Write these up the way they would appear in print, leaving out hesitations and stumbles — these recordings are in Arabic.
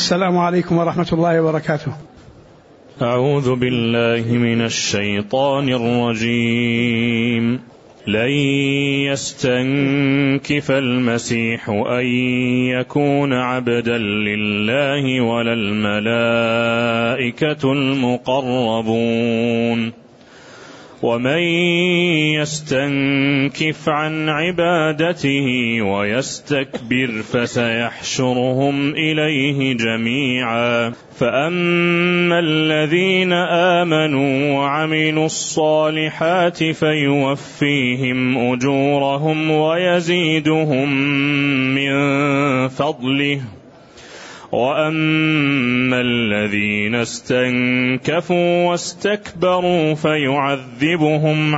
السلام عليكم ورحمة الله وبركاته. أعوذ بالله من الشيطان الرجيم. لن يستنكف المسيح أن يكون عبدا لله ولا الملائكة المقربون ومن يستنكف عن عبادته ويستكبر فسيحشرهم إليه جميعا فأما الذين آمنوا وعملوا الصالحات فيوفيهم أجورهم ويزيدهم من فضله وأما الذين استنكفوا واستكبروا فيعذبهم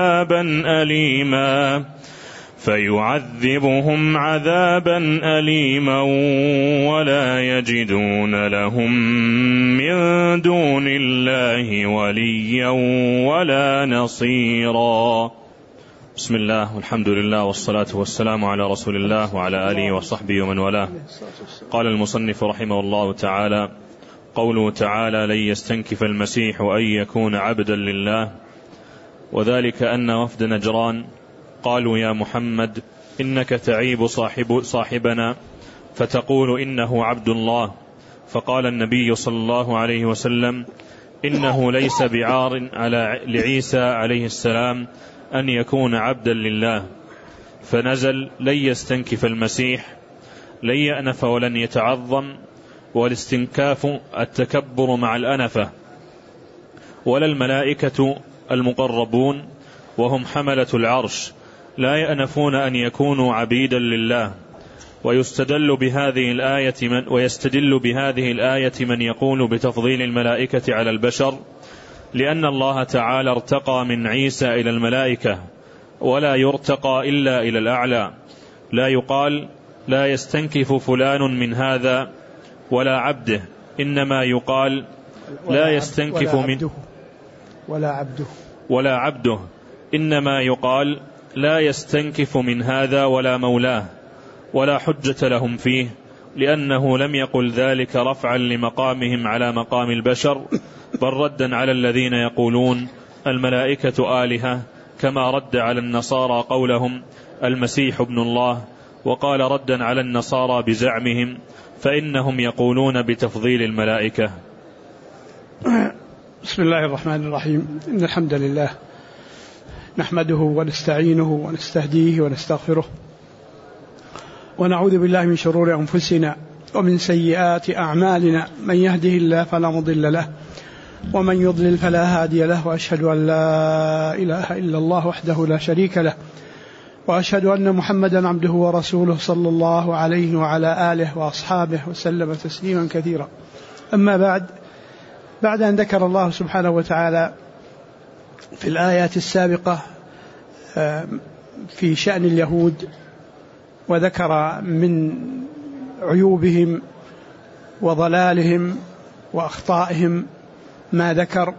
عذابا أليما ولا يجدون لهم من دون الله وليا ولا نصيرا. بسم الله والحمد لله والصلاة والسلام على رسول الله وعلى آله وصحبه ومن والاه. قال المصنف رحمه الله تعالى: قوله تعالى: لن يستنكف المسيح أن يكون عبدا لله، وذلك أن وفد نجران قالوا: يا محمد إنك تعيب صاحبنا فتقول إنه عبد الله، فقال النبي صلى الله عليه وسلم: إنه ليس بعار لعيسى عليه السلام أن يكون عبدا لله. فنزل: لن يستنكف المسيح، لن يأنف ولن يتعظم، والاستنكاف التكبر مع الأنفة، ولا الملائكة المقربون وهم حملة العرش لا يأنفون أن يكونوا عبيدا لله. ويستدل بهذه الآية من يقول بتفضيل الملائكة على البشر، لأن الله تعالى ارتقى من عيسى إلى الملائكة، ولا يرتقى إلا إلى الأعلى. لا يقال لا يستنكف فلان من هذا ولا عبده، إنما يقال لا يستنكف من ولا عبده، إنما يقال لا يستنكف من هذا ولا مولاه، ولا حجة لهم فيه، لأنه لم يقل ذلك رفعا لمقامهم على مقام البشر، بل ردا على الذين يقولون الملائكة آلهة، كما رد على النصارى قولهم المسيح ابن الله، وقال ردا على النصارى بزعمهم فإنهم يقولون بتفضيل الملائكة. بسم الله الرحمن الرحيم. إن الحمد لله نحمده ونستعينه ونستهديه ونستغفره، ونعوذ بالله من شرور أنفسنا ومن سيئات أعمالنا، من يهده الله فلا مضل له ومن يضلل فلا هادي له، وأشهد أن لا إله إلا الله وحده لا شريك له، وأشهد أن محمدا عبده ورسوله صلى الله عليه وعلى آله وأصحابه وسلم تسليما كثيرا. أما بعد أن ذكر الله سبحانه وتعالى في الآيات السابقة في شأن اليهود، وذكر من عيوبهم وضلالهم وأخطائهم ما ذكر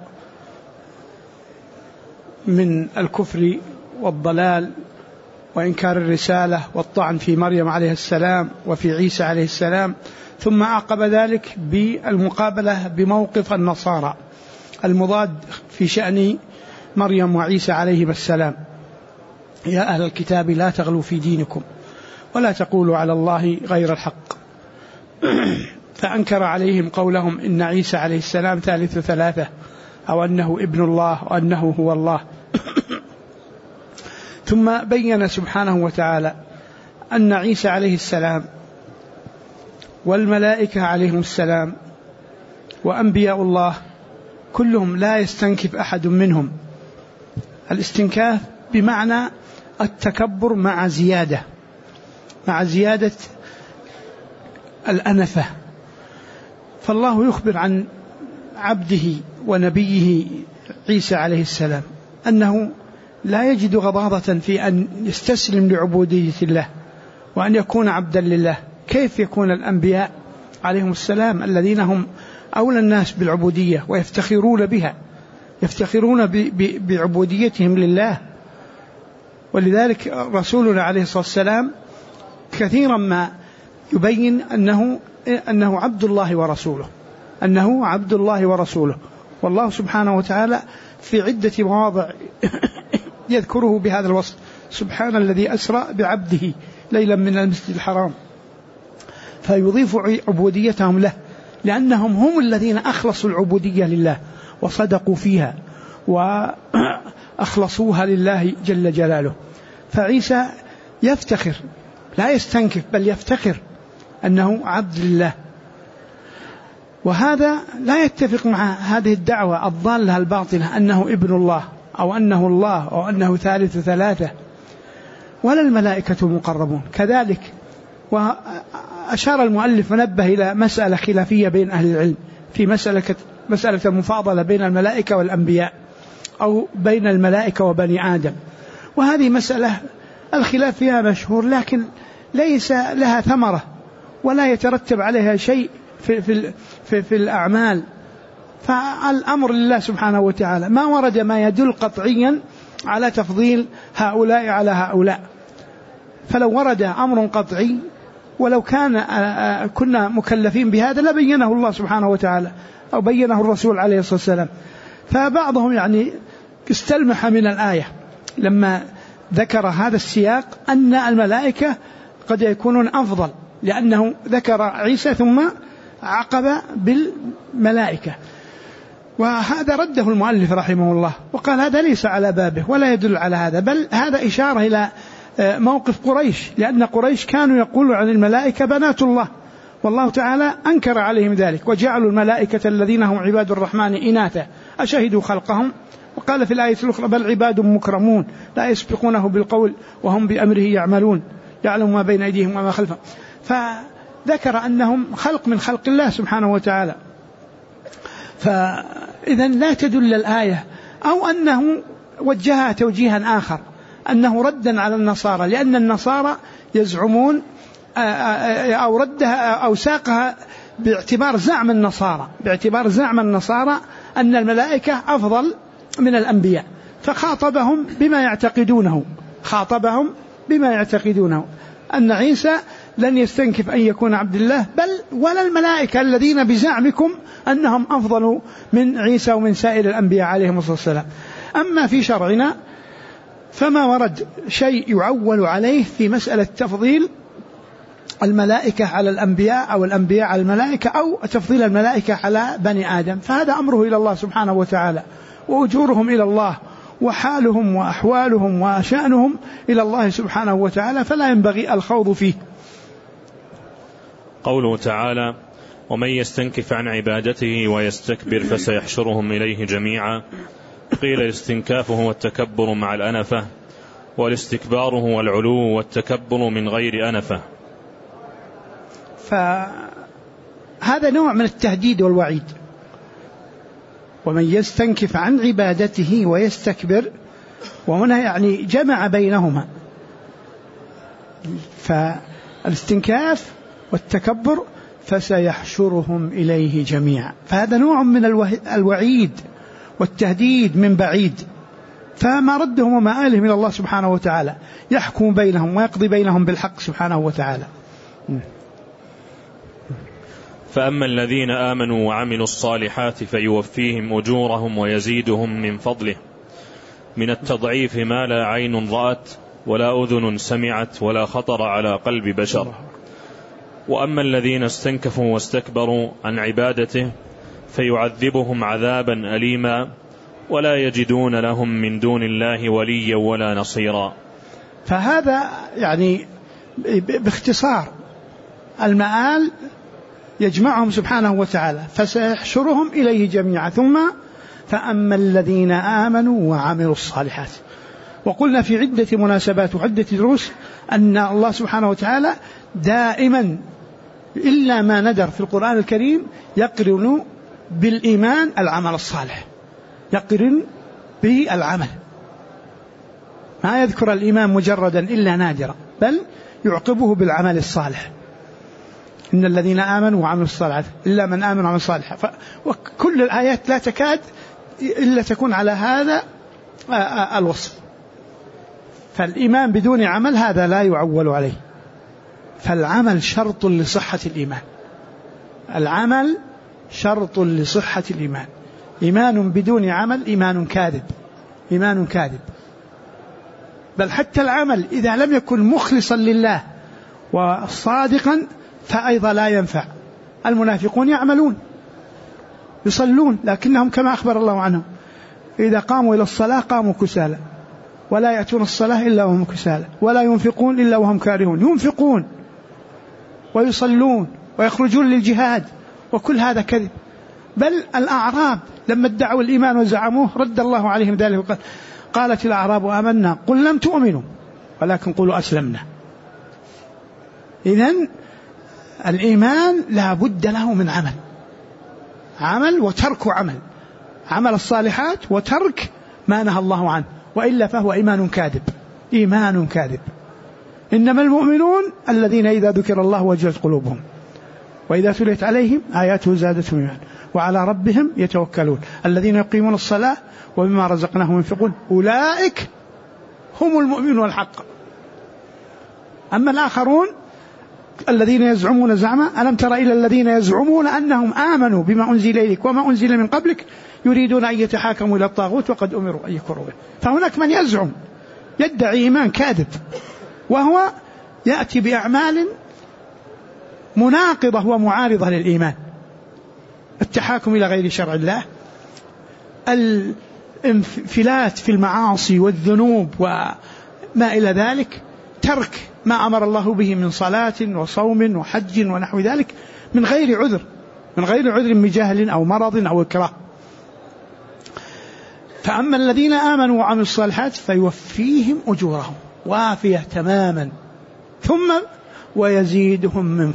من الكفر والضلال وإنكار الرسالة والطعن في مريم عليه السلام وفي عيسى عليه السلام، ثم عقب ذلك بالمقابلة بموقف النصارى المضاد في شأن مريم وعيسى عليهما السلام: يا أهل الكتاب لا تغلوا في دينكم ولا تقولوا على الله غير الحق. فأنكر عليهم قولهم إن عيسى عليه السلام ثالث ثلاثة، أو أنه ابن الله وأنه هو الله. ثم بين سبحانه وتعالى أن عيسى عليه السلام والملائكة عليهم السلام وأنبياء الله كلهم لا يستنكف أحد منهم. الاستنكاف بمعنى التكبر مع زيادة الأنفة. فالله يخبر عن عبده ونبيه عيسى عليه السلام أنه لا يجد غضاضة في أن يستسلم لعبودية الله وأن يكون عبدا لله. كيف يكون الأنبياء عليهم السلام الذين هم أولى الناس بالعبودية ويفتخرون بها، يفتخرون بعبوديتهم لله؟ ولذلك رسولنا عليه الصلاة والسلام كثيرا ما يبين أنه أنه عبد الله ورسوله، أنه عبد الله ورسوله. والله سبحانه وتعالى في عدة مواضع يذكره بهذا الوصف: سبحان الذي أسرى بعبده ليلا من المسجد الحرام، فيضيف عبوديتهم له، لأنهم هم الذين أخلصوا العبودية لله وصدقوا فيها وأخلصوها لله جل جلاله. فعيسى يفتخر، لا يستنكف، بل يفتخر أنه عبد الله. وهذا لا يتفق مع هذه الدعوة الضالة الباطلة أنه ابن الله أو أنه الله أو أنه ثالث ثلاثة، ولا الملائكة مقربون كذلك. وأشار المؤلف ونبه إلى مسألة خلافية بين أهل العلم في مسألة المفاضلة بين الملائكة والأنبياء أو بين الملائكة وبني آدم، وهذه مسألة الخلاف فيها مشهور، لكن ليس لها ثمرة ولا يترتب عليها شيء في الأعمال. فالأمر لله سبحانه وتعالى، ما ورد ما يدل قطعيا على تفضيل هؤلاء على هؤلاء. فلو ورد أمر قطعي ولو كنا مكلفين بهذا لبينه الله سبحانه وتعالى أو بينه الرسول عليه الصلاة والسلام. فبعضهم يعني استلمح من الآية لما ذكر هذا السياق أن الملائكة قد يكونون أفضل، لأنه ذكر عيسى ثم عقب بالملائكة، وهذا رده المؤلف رحمه الله وقال هذا ليس على بابه ولا يدل على هذا، بل هذا إشارة إلى موقف قريش، لأن قريش كانوا يقولوا عن الملائكة بنات الله، والله تعالى أنكر عليهم ذلك: وجعلوا الملائكة الذين هم عباد الرحمن إناثا أشهدوا خلقهم. وقال في الآية الأخرى: بل عباد مكرمون لا يسبقونه بالقول وهم بأمره يعملون يعلم ما بين أيديهم وما خلفهم. فذكر أنهم خلق من خلق الله سبحانه وتعالى. فإذا لا تدل الآية، أو أنه وجهها توجيها آخر أنه ردا على النصارى، لأن النصارى يزعمون أو ردها أو ساقها باعتبار زعم النصارى أن الملائكة أفضل من الأنبياء، فخاطبهم بما يعتقدونه أن عيسى لن يستنكف أن يكون عبد الله، بل ولا الملائكة الذين بزعمكم أنهم أفضل من عيسى ومن سائر الأنبياء عليهم الصلاة والسلام. أما في شرعنا فما ورد شيء يعول عليه في مسألة تفضيل الملائكة على الأنبياء أو الأنبياء على الملائكة أو تفضيل الملائكة على بني آدم، فهذا أمره إلى الله سبحانه وتعالى، وأجورهم إلى الله، وحالهم وأحوالهم وشأنهم إلى الله سبحانه وتعالى، فلا ينبغي الخوض فيه. قوله تعالى: ومن يستنكف عن عبادته ويستكبر فسيحشرهم إليه جميعا. قيل الاستنكاف هو التكبر مع الأنفة، والاستكبار هو العلو والتكبر من غير أنفة. فهذا نوع من التهديد والوعيد. ومن يستنكف عن عبادته ويستكبر، وهنا يعني جمع بينهما، فالاستنكاف والتكبر فسيحشرهم إليه جميعا، فهذا نوع من الوعيد والتهديد من بعيد. فما ردهم ومآلهم إلى الله سبحانه وتعالى، يحكم بينهم ويقضي بينهم بالحق سبحانه وتعالى. فأما الذين آمنوا وعملوا الصالحات فيوفيهم أجورهم ويزيدهم من فضله، من التضعيف ما لا عين رأت ولا أذن سمعت ولا خطر على قلب بشر. وأما الذين استنكفوا واستكبروا عن عبادته فيعذبهم عذابا أليما ولا يجدون لهم من دون الله وليا ولا نصيرا. فهذا يعني باختصار المآل يجمعهم سبحانه وتعالى، فسيحشرهم إليه جميعا. ثم فأما الذين آمنوا وعملوا الصالحات. وقلنا في عدة مناسبات وعدة دروس أن الله سبحانه وتعالى دائما إلا ما ندر في القرآن الكريم يقرن بالإيمان العمل الصالح، يقرن به العمل، ما يذكر الإيمان مجردا إلا نادرا، بل يعقبه بالعمل الصالح. إن الذين آمنوا وعملوا الصالحات إلا من آمن وعمل الصالحات. وكل الآيات لا تكاد إلا تكون على هذا الوصف. فالإيمان بدون عمل هذا لا يعول عليه، فالعمل شرط لصحة الإيمان، العمل شرط لصحة الإيمان. إيمان بدون عمل إيمان كاذب، إيمان كاذب. بل حتى العمل إذا لم يكن مخلصا لله وصادقا فأيضا لا ينفع. المنافقون يعملون يصلون لكنهم كما أخبر الله عنهم إذا قاموا إلى الصلاة قاموا كسالى ولا يأتون الصلاة إلا وهم كسالى ولا ينفقون إلا وهم كارهون. ينفقون ويصلون ويخرجون للجهاد وكل هذا كذب. بل الأعراب لما ادعوا الإيمان وزعموه رد الله عليهم ذلك وقال قالت الأعراب آمنا قل لم تؤمنوا ولكن قولوا أسلمنا. إذن الإيمان لا بد له من عمل وترك عمل الصالحات وترك ما نهى الله عنه، وإلا فهو إيمان كاذب. إنما المؤمنون الذين إذا ذكر الله وجلت قلوبهم وإذا تليت عليهم آياته زادتهم إيمانا وعلى ربهم يتوكلون الذين يقيمون الصلاة وبما رزقناهم ينفقون أولئك هم المؤمنون الحق. أما الآخرون الذين يزعمون زعما ألم تر إلى الذين يزعمون أنهم آمنوا بما أنزل إليك وما أنزل من قبلك يريدون أن يتحاكموا إلى الطاغوت وقد أمروا أن يكفروا به. فهناك من يزعم يدعي إيمان كاذب وهو يأتي بأعمال مناقضة ومعارضة للإيمان. التحاكم إلى غير شرع الله، الانفلات في المعاصي والذنوب وما إلى ذلك، ترك ما أمر الله به من صلاة وصوم وحج ونحو ذلك من غير عذر من جهل أو مرض أو إكراه. فأما الذين آمنوا وعملوا الصالحات فيوفيهم أجورهم وافية تماما ثم ويزيدهم من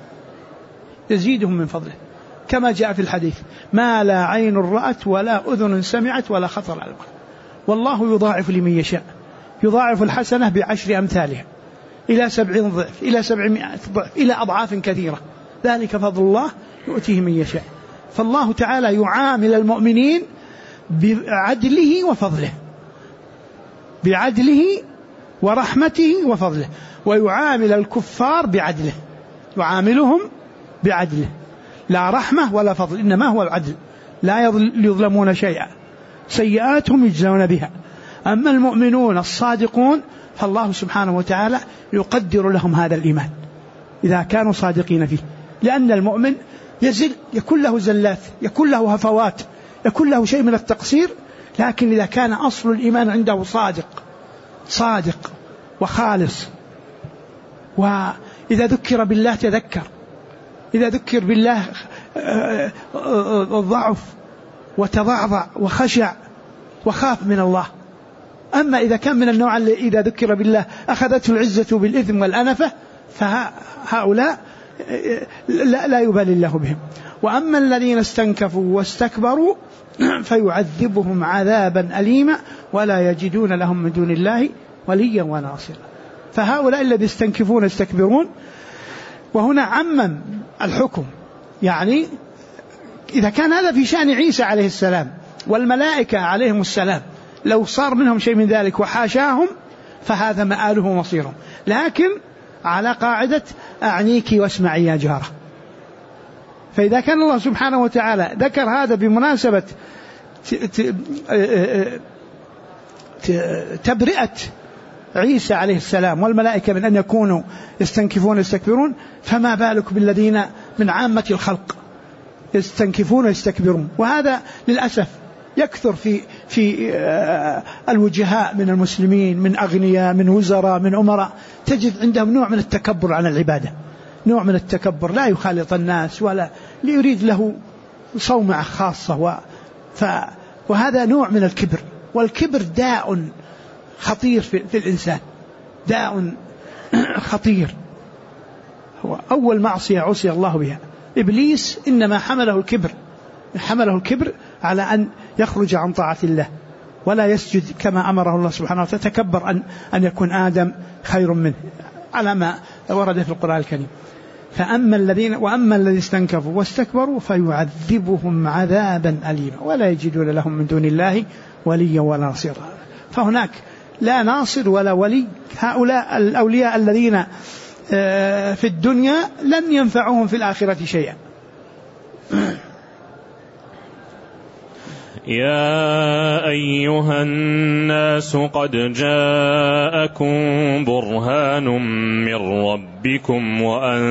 فضله كما جاء في الحديث ما لا عين رأت ولا أذن سمعت ولا خطر على القلب والله يضاعف لمن يشاء. يضاعف الحسنة ب10 أمثالها إلى 70 ضعف إلى 700 ضعف إلى أضعاف كثيرة، ذلك فضل الله يؤتيه من يشاء. فالله تعالى يعامل المؤمنين بعدله وفضله، بعدله ورحمته وفضله، ويعامل الكفار بعدله، يعاملهم بعدله لا رحمة ولا فضل إنما هو العدل، لا يظلمون شيئا، سيئاتهم يجزون بها. أما المؤمنون الصادقون فالله سبحانه وتعالى يقدر لهم هذا الإيمان إذا كانوا صادقين فيه، لأن المؤمن يزل، يكون له زلات، يكون له هفوات، يكون له شيء من التقصير، لكن إذا كان أصل الإيمان عنده صادق وخالص، وإذا ذكر بالله تذكر، إذا ذكر بالله ضعف وتضعضع وخشع وخاف من الله. أما إذا كان من النوع اللي إذا ذكر بالله أخذته العزة بالإثم والأنفة فهؤلاء لا يبالي الله بهم. وأما الذين استنكفوا واستكبروا فيعذبهم عذابا أليما ولا يجدون لهم من دون الله وليا وناصرا. فهؤلاء الذين يستنكفون يستكبرون، وهنا عمم الحكم، يعني إذا كان هذا في شأن عيسى عليه السلام والملائكة عليهم السلام لو صار منهم شيء من ذلك وحاشاهم فهذا مآله ومصيرهم، لكن على قاعدة أعنيك واسمعي يا جارة. فإذا كان الله سبحانه وتعالى ذكر هذا بمناسبة تبرئة عيسى عليه السلام والملائكة من أن يكونوا يستنكفون ويستكبرون، فما بالك بالذين من عامة الخلق يستنكفون ويستكبرون. وهذا للأسف يكثر في الوجهاء من المسلمين، من أغنياء، من وزراء، من أمراء، تجد عندهم نوع من التكبر عن العبادة، نوع من التكبر، لا يخالط الناس ولا ليريد له صومعة خاصة، وهذا نوع من الكبر. والكبر داء خطير في الإنسان، داء خطير، هو أول معصية عصي الله بها. إبليس إنما حمله الكبر على أن يخرج عن طاعة الله ولا يسجد كما أمره الله سبحانه وتعالى، تكبر أن يكون آدم خير منه على ما ورد في القرآن الكريم. وأما الذين استنكفوا واستكبروا فيعذبهم عذابا أليما ولا يجدون لهم من دون الله وليا ولا نصيرا. فهناك لا ناصر ولا ولي. هؤلاء الأولياء الذين في الدنيا لن ينفعهم في الآخرة شيئا، يا أيها الناس قد جاءكم برهان من ربكم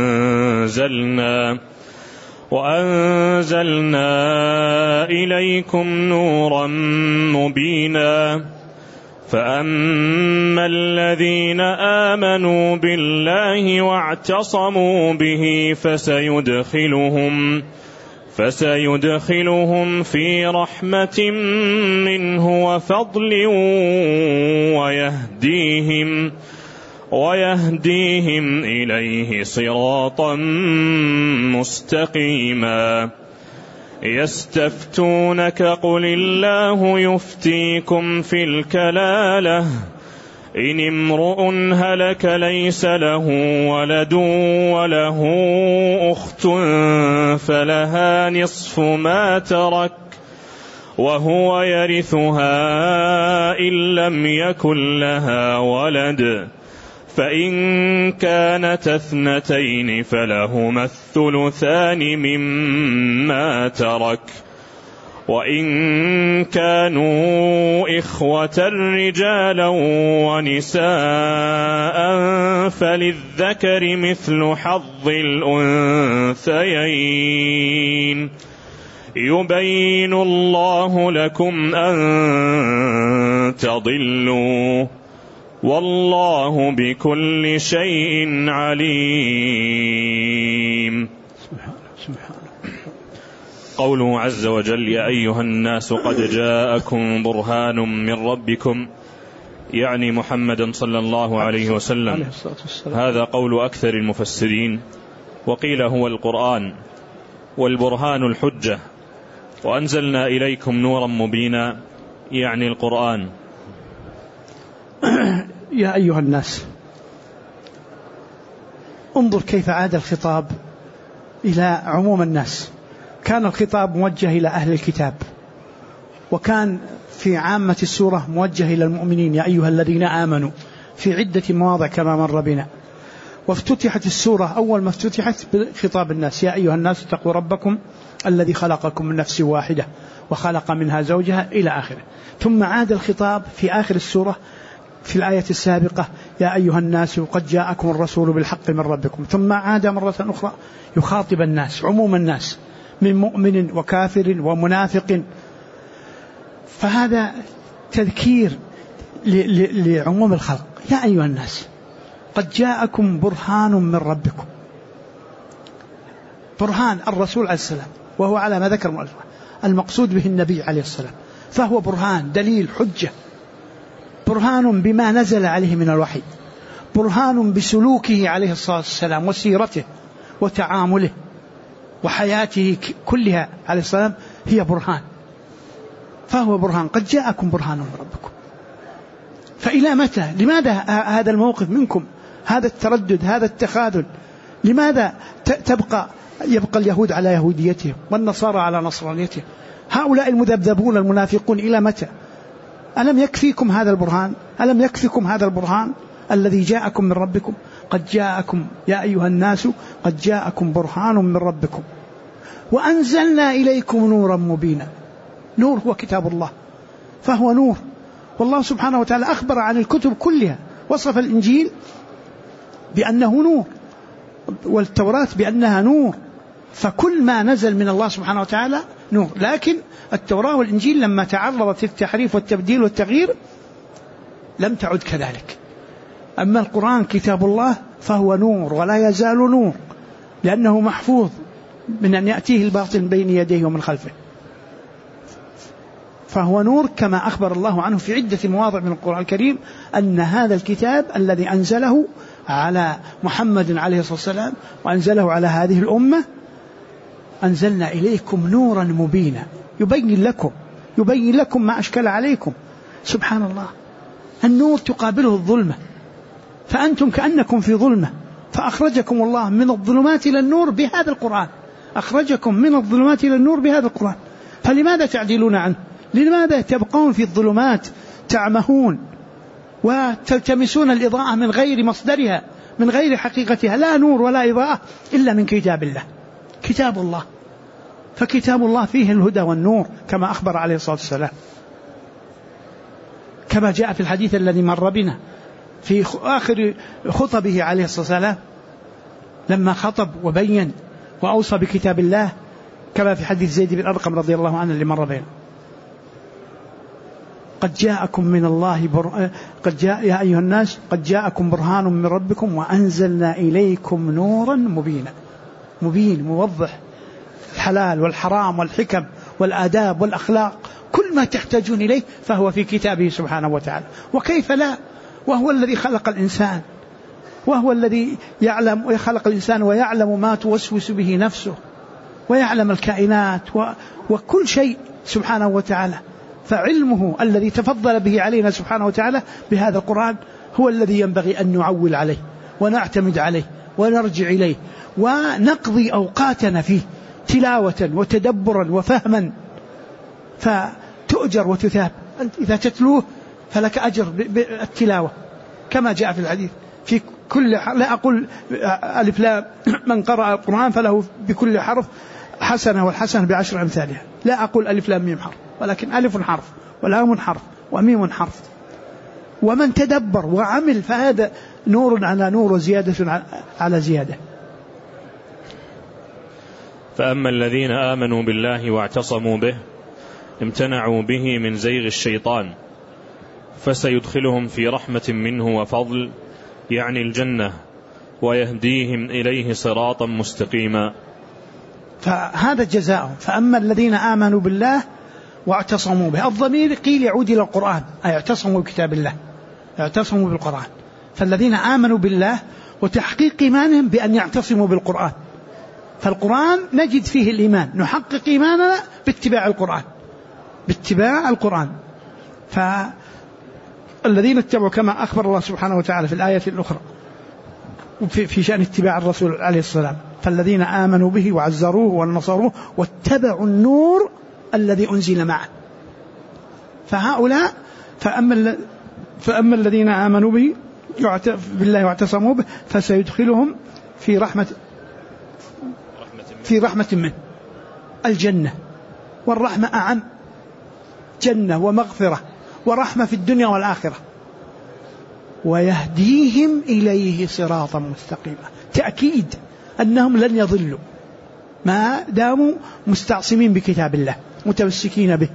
وأنزلنا إليكم نورا مبينا فأما الذين آمنوا بالله واعتصموا به فسيدخلهم في رحمة منه وفضل ويهديهم إليه صراطا مستقيما. يستفتونك قل الله يفتيكم في الكلالة إن امرؤ هلك ليس له ولد وله أخت فلها نصف ما ترك وهو يرثها إن لم يكن لها ولد فإن كانت اثنتين فلهما الثلثان مما ترك وإن كانوا إخوة رجالا ونساء فللذكر مثل حظ الأنثيين يبين الله لكم أن تضلوا والله بكل شيء عليم. قوله عز وجل يا أيها الناس قد جاءكم برهان من ربكم يعني محمد صلى الله عليه وسلم. هذا قول أكثر المفسرين، وقيل هو القرآن، والبرهان الحجة، وأنزلنا إليكم نورا مبينا يعني القرآن. يا أيها الناس، انظر كيف عاد الخطاب إلى عموم الناس. كان الخطاب موجه إلى أهل الكتاب، وكان في عامة السورة موجه إلى المؤمنين يا أيها الذين آمنوا في عدة مواضع كما مر بنا. وافتتحت السورة أول ما افتتحت بخطاب الناس يا أيها الناس اتقوا ربكم الذي خلقكم من نفس واحدة وخلق منها زوجها إلى آخره. ثم عاد الخطاب في آخر السورة في الآية السابقة يا أيها الناس قد جاءكم الرسول بالحق من ربكم، ثم عاد مرة أخرى يخاطب الناس عموم الناس من مؤمن وكافر ومنافق. فهذا تذكير لعموم الخلق. يا أيها الناس قد جاءكم برهان من ربكم. برهان الرسول عليه السلام، وهو على ما ذكر مؤلفه المقصود به النبي عليه السلام، فهو برهان دليل حجة، برهان بما نزل عليه من الوحي، برهان بسلوكه عليه الصلاة والسلام وسيرته وتعامله وحياته كلها عليه السلام هي برهان. فهو برهان قد جاءكم برهان من ربكم. فإلى متى؟ لماذا هذا الموقف منكم؟ هذا التردد، هذا التخاذل؟ لماذا يبقى اليهود على يهوديتهم والنصارى على نصرانيتهم؟ هؤلاء المذبذبون المنافقون إلى متى؟ ألم يكفيكم هذا البرهان؟ ألم يكفيكم هذا البرهان الذي جاءكم من ربكم؟ قد جاءكم يا أيها الناس قد جاءكم برهان من ربكم وأنزلنا إليكم نورا مبينا. نور هو كتاب الله، فهو نور. والله سبحانه وتعالى أخبر عن الكتب كلها، وصف الإنجيل بأنه نور، والتوراة بأنها نور، فكل ما نزل من الله سبحانه وتعالى نور. لكن التوراة والإنجيل لما تعرضت التحريف والتبديل والتغيير لم تعد كذلك. أما القرآن كتاب الله فهو نور ولا يزال نور، لأنه محفوظ من أن يأتيه الباطل بين يديه ومن خلفه. فهو نور كما أخبر الله عنه في عدة مواضع من القرآن الكريم أن هذا الكتاب الذي أنزله على محمد عليه الصلاة والسلام وأنزله على هذه الأمة أنزلنا إليكم نورا مبينا يبين لكم ما أشكل عليكم. سبحان الله، النور تقابله الظلمة، فأنتم كأنكم في ظلمة، فأخرجكم الله من الظلمات إلى النور بهذا القرآن، أخرجكم من الظلمات إلى النور بهذا القرآن. فلماذا تعدلون عنه؟ لماذا تبقون في الظلمات تعمهون وتلتمسون الإضاءة من غير مصدرها، من غير حقيقتها؟ لا نور ولا إضاءة إلا من كتاب الله، كتاب الله. فكتاب الله فيه الهدى والنور كما أخبر عليه الصلاة والسلام، كما جاء في الحديث الذي مر بنا في آخر خطبه عليه الصلاة والسلام لما خطب وبين وأوصى بكتاب الله، كما في حديث زيد بن أرقم رضي الله عنه اللي مر بينه: قد جاءكم من الله يا أيها الناس قد جاءكم برهان من ربكم وأنزلنا إليكم نورا مبينا. مبين موضح الحلال والحرام والحكم والآداب والأخلاق، كل ما تحتاجون إليه فهو في كتابه سبحانه وتعالى. وكيف لا، وهو الذي خلق الإنسان، وهو الذي يعلم ويخلق الإنسان ويعلم ما توسوس به نفسه، ويعلم الكائنات وكل شيء سبحانه وتعالى. فعلمه الذي تفضل به علينا سبحانه وتعالى بهذا القرآن هو الذي ينبغي أن نعول عليه ونعتمد عليه ونرجع إليه ونقضي أوقاتنا فيه تلاوة وتدبرا وفهما، فتؤجر وتثاب. أنت إذا تتلوه فلك أجر بالتلاوة كما جاء في الحديث في كل لا أقول ألف لام، من قرأ القرآن فله بكل حرف حسنة والحسنة بعشر أمثالها. لا أقول ألف لام ميم حرف، ولكن ألف حرف ولام حرف وميم حرف. ومن تدبر وعمل فهذا نور على نور وزيادة على زيادة. فأما الذين آمنوا بالله واعتصموا به امتنعوا به من زيغ الشيطان فسيدخلهم في رحمة منه وفضل، يعني الجنة، ويهديهم إليه صراطا مستقيما. فهذا جزاؤهم. فأما الذين آمنوا بالله واعتصموا به، الضمير قيل يعود إلى القرآن، أي اعتصموا بكتاب الله، اعتصموا بالقرآن. فالذين آمنوا بالله وتحقيق إيمانهم بأن يعتصموا بالقرآن، فالقرآن نجد فيه الإيمان، نحقق إيماننا باتباع القرآن، باتباع القرآن. فالذين اتبعوا كما أخبر الله سبحانه وتعالى في الآية الأخرى في شأن اتباع الرسول عليه السلام: فالذين آمنوا به وعزروه ونصروه واتبعوا النور الذي أنزل معه. فهؤلاء فأما الذين آمنوا به بالله واعتصموا به فسيدخلهم في رحمة منه، الجنة. والرحمة أعم، جنة ومغفرة ورحمة في الدنيا والآخرة. ويهديهم إليه صراطا مستقيما، تأكيد أنهم لن يضلوا ما داموا مستعصمين بكتاب الله متمسكين به.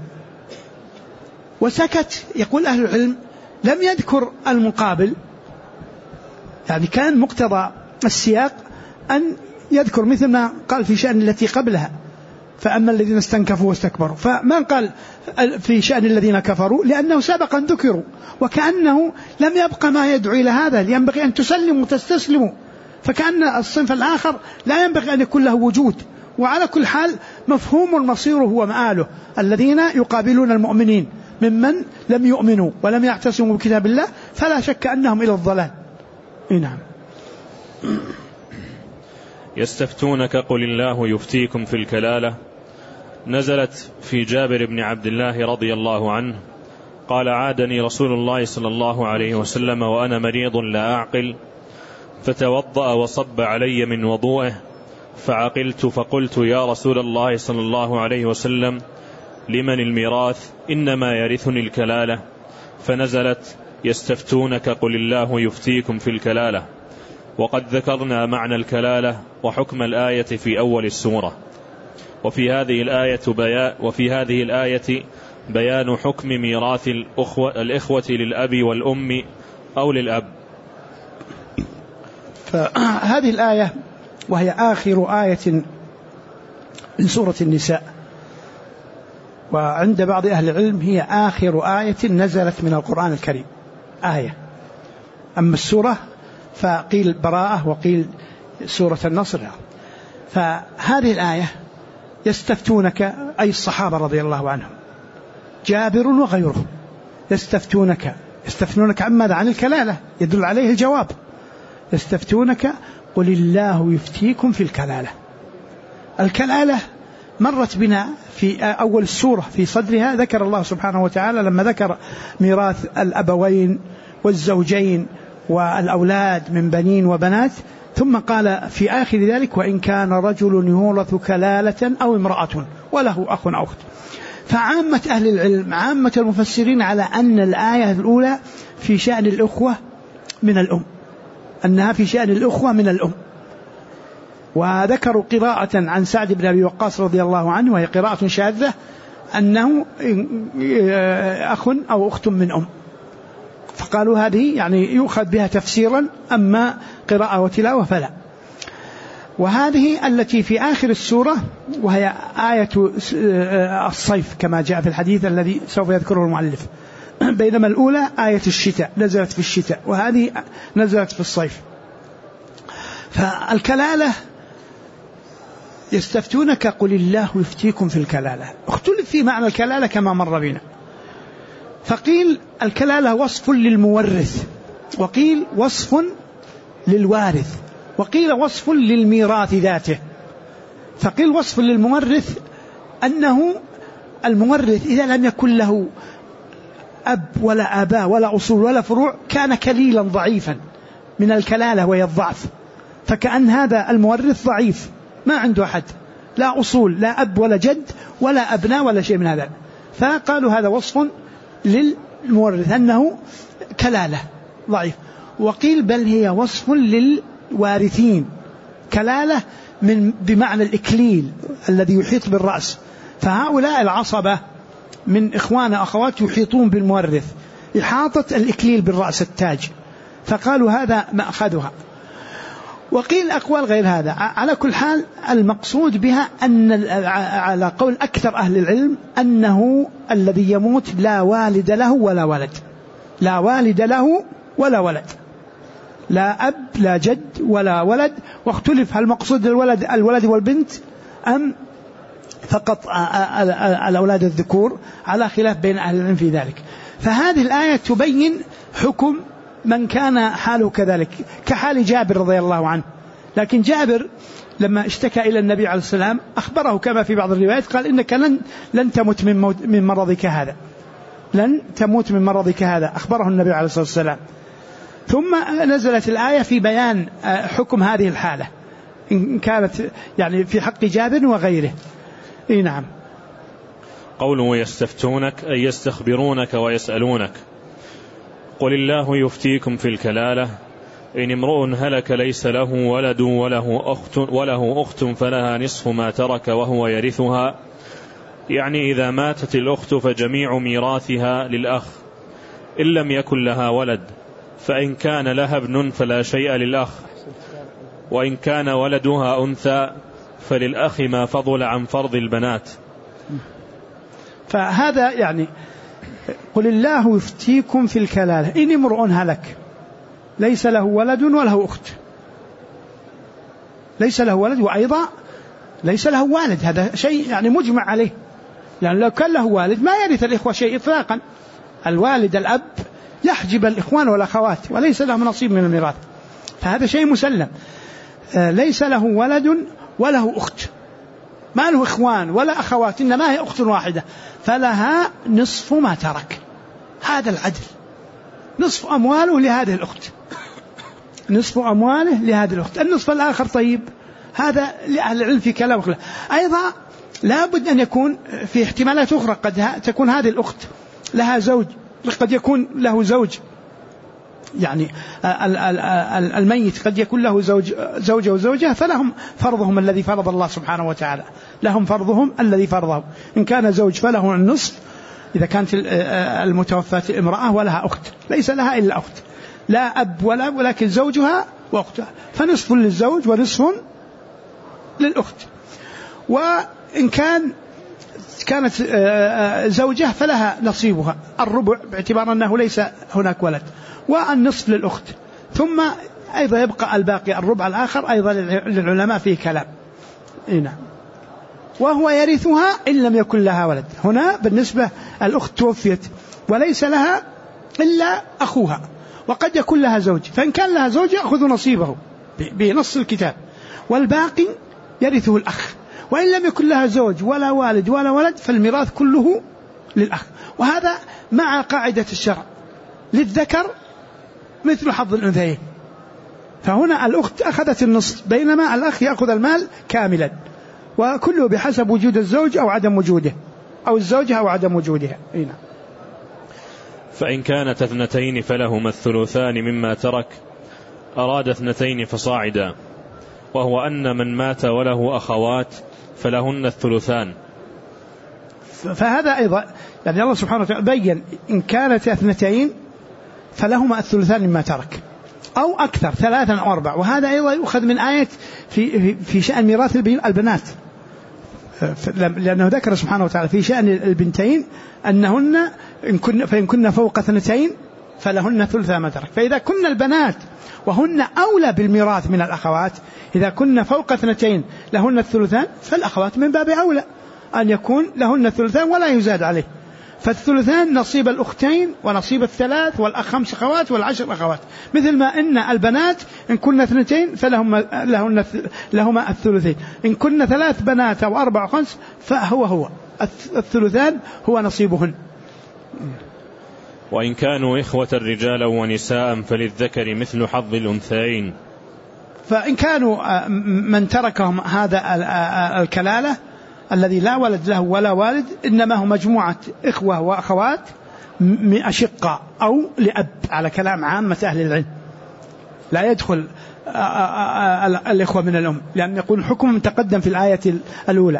وسكت. يقول أهل العلم لم يذكر المقابل، يعني كان مقتضى السياق أن يذكر مثل ما قال في شأن التي قبلها: فأما الذين استنكفوا واستكبروا، فما قال في شأن الذين كفروا لأنه سبقا ذكروا، وكأنه لم يبقى ما يدعو إلى هذا. ينبغي أن تسلموا وتستسلموا، فكأن الصنف الآخر لا ينبغي أن يكون له وجود. وعلى كل حال مفهوم مصيره ومآله الذين يقابلون المؤمنين ممن لم يؤمنوا ولم يعتصموا بكتاب الله، فلا شك أنهم إلى الضلال. نعم. يستفتونك قل الله يفتيكم في الكلالة، نزلت في جابر بن عبد الله رضي الله عنه قال: عادني رسول الله صلى الله عليه وسلم وأنا مريض لا أعقل، فتوضأ وصب علي من وضوئه، فعقلت فقلت: يا رسول الله صلى الله عليه وسلم، لمن الميراث؟ إنما يرثني الكلالة. فنزلت: يستفتونك قل الله يفتيكم في الكلالة. وقد ذكرنا معنى الكلالة وحكم الآية في أول السورة. وفي هذه الآية بيان حكم ميراث الإخوة للأب والأم أو للأب. فهذه الآية وهي آخر آية من سورة النساء، وعند بعض أهل العلم هي آخر آية نزلت من القرآن الكريم آية. أما السورة فقيل براءة وقيل سورة النصر. فهذه الآية يستفتونك أي الصحابة رضي الله عنهم، جابر وغيرهم، يستفتونك عن ماذا؟ عن الكلالة، يدل عليه الجواب. يستفتونك قل الله يفتيكم في الكلالة. الكلالة مرت بنا في أول السورة، في صدرها ذكر الله سبحانه وتعالى لما ذكر ميراث الأبوين والزوجين والأولاد من بنين وبنات، ثم قال في آخر ذلك وإن كان رجل يورث كلالة أو امرأة وله أخ أو أخت. فعامة أهل العلم عامة المفسرين على أن الآية الأولى في شأن الأخوة من الأم، أنها في شأن الأخوة من الأم. وذكروا قراءة عن سعد بن أبي وقاص رضي الله عنه وهي قراءة شاذة أنه أخ أو أخت من أم، فقالوا هذه يعني يؤخذ بها تفسيرا، أما قراءة وتلاوة فلا. وهذه التي في آخر السورة وهي آية الصيف كما جاء في الحديث الذي سوف يذكره المؤلف، بينما الأولى آية الشتاء نزلت في الشتاء وهذه نزلت في الصيف. فالكلالة يستفتونك قل الله يفتيكم في الكلالة، اختلف في معنى الكلالة كما مر بنا، فقيل الكلالة وصف للمورث، وقيل وصف للوارث، وقيل وصف للميراث ذاته. فقيل وصف للمورث أنه المورث إذا لم يكن له أب ولا آباء ولا أصول ولا فروع كان كليلا ضعيفا من الكلالة وهي الضعف، فكأن هذا المورث ضعيف ما عنده أحد، لا أصول لا أب ولا جد ولا أبناء ولا شيء من هذا، فقالوا هذا وصف للمورث أنه كلالة ضعيف. وقيل بل هي وصف للوارثين، كلالة بمعنى الإكليل الذي يحيط بالرأس، فهؤلاء العصبة من إخوان أخوات يحيطون بالمورث إحاطة الإكليل بالرأس التاج، فقالوا هذا مأخذها. وقيل أقوال غير هذا. على كل حال المقصود بها أن على قول أكثر أهل العلم أنه الذي يموت لا والد له ولا ولد، لا والد له ولا ولد، لا أب لا جد ولا ولد. واختلف هل مقصود الولد والبنت أم فقط الأولاد الذكور، على خلاف بين أهل العلم في ذلك. فهذه الآية تبين حكم من كان حاله كذلك كحال جابر رضي الله عنه. لكن جابر لما اشتكى إلى النبي عليه السلام أخبره كما في بعض الروايات قال إنك لن تموت من مرضك هذا، لن تموت من مرضك هذا، أخبره النبي عليه الصلاة والسلام. ثم نزلت الآية في بيان حكم هذه الحالة إن كانت يعني في حق جابر وغيره. نعم. قوله يستفتونك أي يستخبرونك ويسألونك. قل الله يفتيكم في الكلالة إن امرؤ هلك ليس له ولد وله أخت فلها نصف ما ترك وهو يرثها، يعني إذا ماتت الأخت فجميع ميراثها للأخ إن لم يكن لها ولد، فإن كان لها ابن فلا شيء للأخ، وإن كان ولدها أنثى فللأخ ما فضل عن فرض البنات. فهذا يعني قل الله يفتيكم في الكلالة إن امرؤ هلك ليس له ولد وله أخت، ليس له ولد وأيضا ليس له والد، هذا شيء يعني مجمع عليه، يعني لو كان له والد ما يرث الإخوة شيء إطلاقا، الوالد الأب يحجب الإخوان والأخوات وليس لهم نصيب من الميراث، فهذا شيء مسلم. ليس له ولد وله أخت، ما له إخوان ولا أخوات إنما هي أخت واحدة، فلها نصف ما ترك، هذا العدل، نصف أمواله لهذه الأخت، نصف أمواله لهذه الأخت. النصف الآخر طيب هذا لأهل العلم في كلام أخرى. أيضا لا بد أن يكون في احتمالات أخرى، قد تكون هذه الأخت لها زوج، قد يكون له زوج، يعني الميت قد يكون له زوجة وزوجة، فلهم فرضهم الذي فرض الله سبحانه وتعالى، لهم فرضهم الذي فرضه. إن كان زوج فله النصف إذا كانت المتوفاة امرأة ولها أخت ليس لها إلا أخت، لا أب ولا أب ولكن زوجها وأختها، فنصف للزوج ونصف للأخت. وإن كانت زوجة فلها نصيبها الربع باعتبار أنه ليس هناك ولد، والنصف للأخت، ثم أيضا يبقى الباقي الربع الآخر أيضا للعلماء فيه كلام. نعم. وهو يرثها إن لم يكن لها ولد، هنا بالنسبة الأخت توفيت وليس لها إلا أخوها، وقد يكون لها زوج، فإن كان لها زوج يأخذ نصيبه بنص الكتاب، والباقي يرثه الأخ، وإن لم يكن لها زوج ولا والد ولا ولد فالميراث كله للأخ. وهذا مع قاعدة الشرع للذكر مثل حظ الأنثيين، فهنا الأخت أخذت النصف بينما الأخ يأخذ المال كاملا، وكله بحسب وجود الزوج أو عدم وجوده، أو الزوجة أو عدم وجودها. هنا فإن كانت 2 فلهما الثلثان مما ترك، أراد 2 فصاعدا، وهو أن من مات وله أخوات فلهن الثلثان. فهذا أيضا يعني الله سبحانه وتعالى بيّن إن كانت 2 فلهما الثلثان مما ترك، أو أكثر 3 أو 4. وهذا أيضا يؤخذ من آية في شأن ميراث البنات، لأنه ذكر سبحانه وتعالى في شأن البنتين أنهن فإن كن فوق 2 فلهن ثلثا ما ترك. فإذا كن البنات وهن أولى بالميراث من الأخوات، إذا كن فوق 2 لهن الثلثان، فالأخوات من باب أولى أن يكون لهن الثلثان ولا يزاد عليه. فالثلثان نصيب الأختين ونصيب ال3 والأخ 5 أخوات وال10 أخوات، مثل ما إن البنات إن كن 2 فلهما الثلثين، إن كن 3 بنات أو 4 أو 5 فهو الثلثان هو نصيبهن. وإن كانوا إخوة رجالا ونساء فللذكر مثل حظ الأنثيين. فإن كانوا من تركهم هذا الكلالة الذي لا ولد له ولا والد، إنما هو مجموعة إخوة وأخوات أشقاء أو لأب، على كلام عامة أهل العلم. لا يدخل الإخوة من الأم، لأن يقول حكم تقدم في الآية الأولى،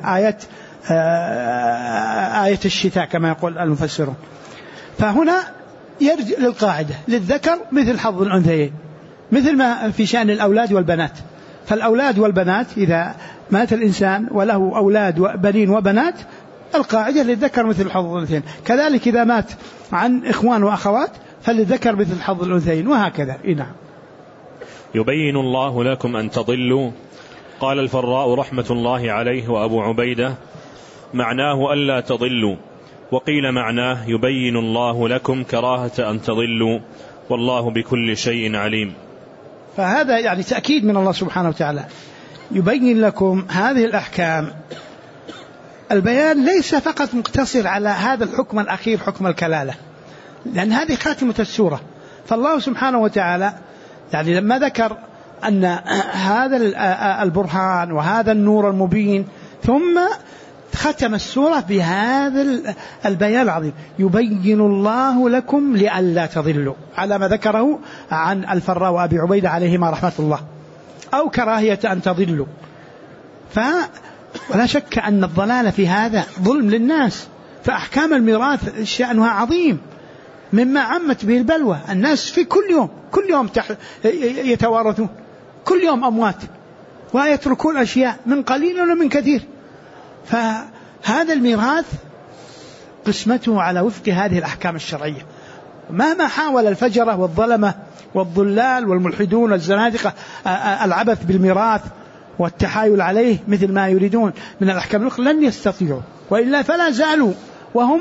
آية الشتاء كما يقول المفسرون. فهنا يرجع للقاعدة للذكر مثل حظ الأنثيين، مثل ما في شأن الأولاد والبنات. فالأولاد والبنات إذا مات الإنسان وله أولاد وبنين وبنات، القاعدة للذكر مثل حظ الأنثيين. كذلك إذا مات عن إخوان وأخوات فللذكر مثل حظ الأنثيين، وهكذا. نعم. يبين الله لكم أن تضلوا. قال الفراء رحمة الله عليه وأبو عبيدة معناه ألا تضلوا، وقيل معناه يبين الله لكم كراهة أن تضلوا، والله بكل شيء عليم. فهذا يعني تأكيد من الله سبحانه وتعالى، يبين لكم هذه الأحكام. البيان ليس فقط مقتصر على هذا الحكم الأخير، حكم الكلالة، لأن هذه خاتمة السورة. فالله سبحانه وتعالى يعني لما ذكر أن هذا البرهان وهذا النور المبين، ثم ختم السورة بهذا البيان العظيم، يبين الله لكم لئلا تضلوا، على ما ذكره عن الفراء وأبي عبيدة عليهما رحمة الله، أو كراهية أن تضلوا. ولا شك أن الضلال في هذا ظلم للناس. فأحكام الميراث شأنها عظيم، مما عمت به البلوى. الناس في كل يوم يتوارثون، كل يوم أموات، ويتركون أشياء من قليل ومن كثير. فهذا الميراث قسمته على وفق هذه الأحكام الشرعية. مهما حاول الفجرة والظلمة والضلال والملحدون والزنادقة العبث بالميراث والتحايل عليه مثل ما يريدون من الأحكام الأخرى، لن يستطيعوا، وإلا فلا زالوا وهم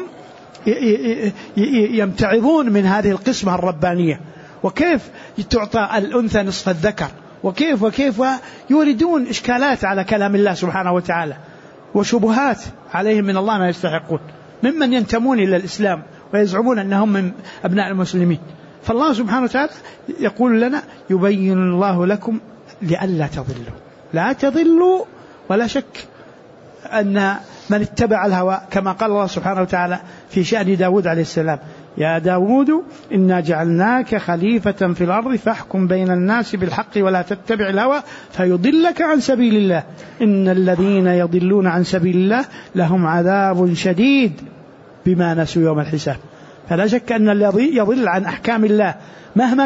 يمتعظون من هذه القسمة الربانية. وكيف تعطى الأنثى نصف الذكر، وكيف يوردون إشكالات على كلام الله سبحانه وتعالى، وشبهات عليهم من الله ما يستحقون، ممن ينتمون إلى الإسلام ويزعمون أنهم من أبناء المسلمين. فالله سبحانه وتعالى يقول لنا يبين الله لكم لئلا تضلوا. لا تضلوا، ولا شك أن من اتبع الهوى، كما قال الله سبحانه وتعالى في شأن داود عليه السلام: يا داود إنا جعلناك خليفة في الأرض فاحكم بين الناس بالحق ولا تتبع الهوى فيضلك عن سبيل الله إن الذين يضلون عن سبيل الله لهم عذاب شديد بما نسوا يوم الحساب. فلا شك أن الذي يضل عن أحكام الله مهما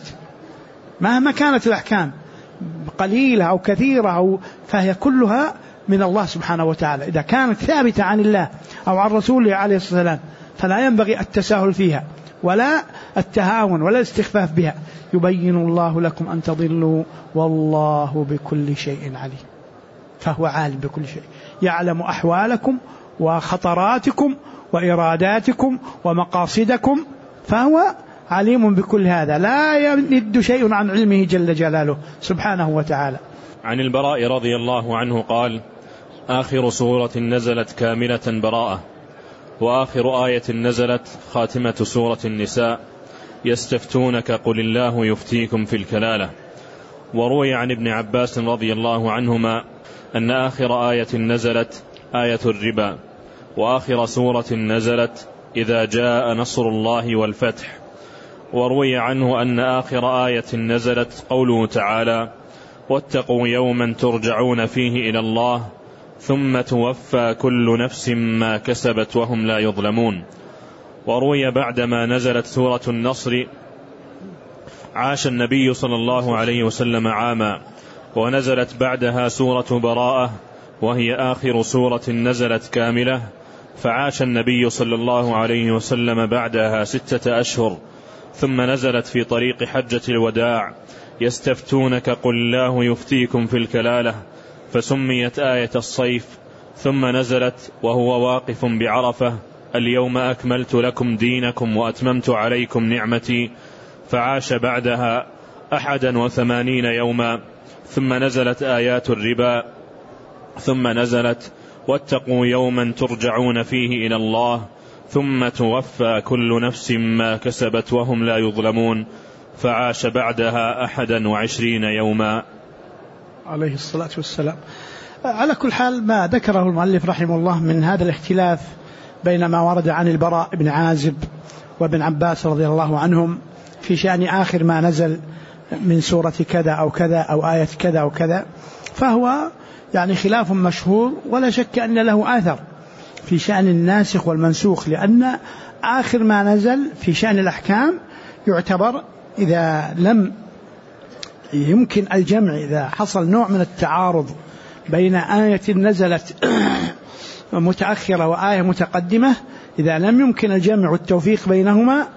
كانت الأحكام قليلة أو كثيرة فهي كلها من الله سبحانه وتعالى، إذا كانت ثابتة عن الله أو عن رسوله عليه الصلاة والسلام، فلا ينبغي التساهل فيها ولا التهاون ولا الاستخفاف بها. يبين الله لكم أن تضلوا والله بكل شيء عليم. فهو عالم بكل شيء، يعلم أحوالكم وخطراتكم وإراداتكم ومقاصدكم، فهو عليم بكل هذا، لا يند شيء عن علمه جل جلاله سبحانه وتعالى. عن البراء رضي الله عنه قال: آخر سورة نزلت كاملة براءة، وآخر آية نزلت خاتمة سورة النساء: يستفتونك قل الله يفتيكم في الكلالة. وروي عن ابن عباس رضي الله عنهما أن آخر آية نزلت آية الربا، وآخر سورة نزلت إذا جاء نصر الله والفتح. وروي عنه أن آخر آية نزلت قوله تعالى: واتقوا يوما ترجعون فيه إلى الله ثم توفى كل نفس ما كسبت وهم لا يظلمون. وروي بعدما نزلت سورة النصر عاش النبي صلى الله عليه وسلم عاما، ونزلت بعدها سورة براءة وهي آخر سورة نزلت كاملة، فعاش النبي صلى الله عليه وسلم بعدها 6 أشهر، ثم نزلت في طريق حجة الوداع: يستفتونك قل الله يفتيكم في الكلالة، فسميت آية الصيف. ثم نزلت وهو واقف بعرفة: اليوم أكملت لكم دينكم وأتممت عليكم نعمتي، فعاش بعدها 81 يوما. ثم نزلت آيات الربا، ثم نزلت واتقوا يوما ترجعون فيه إلى الله ثم توفى كل نفس ما كسبت وهم لا يظلمون، فعاش بعدها 21 يوما عليه الصلاة والسلام. على كل حال ما ذكره المؤلف رحمه الله من هذا الاختلاف بين ما ورد عن البراء بن عازب وابن عباس رضي الله عنهم في شأن آخر ما نزل من سورة كذا أو كذا أو آية كذا أو كذا، فهو يعني خلاف مشهور، ولا شك أن له آثر في شأن الناسخ والمنسوخ، لأن آخر ما نزل في شأن الأحكام يعتبر إذا لم يمكن الجمع، إذا حصل نوع من التعارض بين آية نزلت متأخرة وآية متقدمة، إذا لم يمكن الجمع والتوفيق بينهما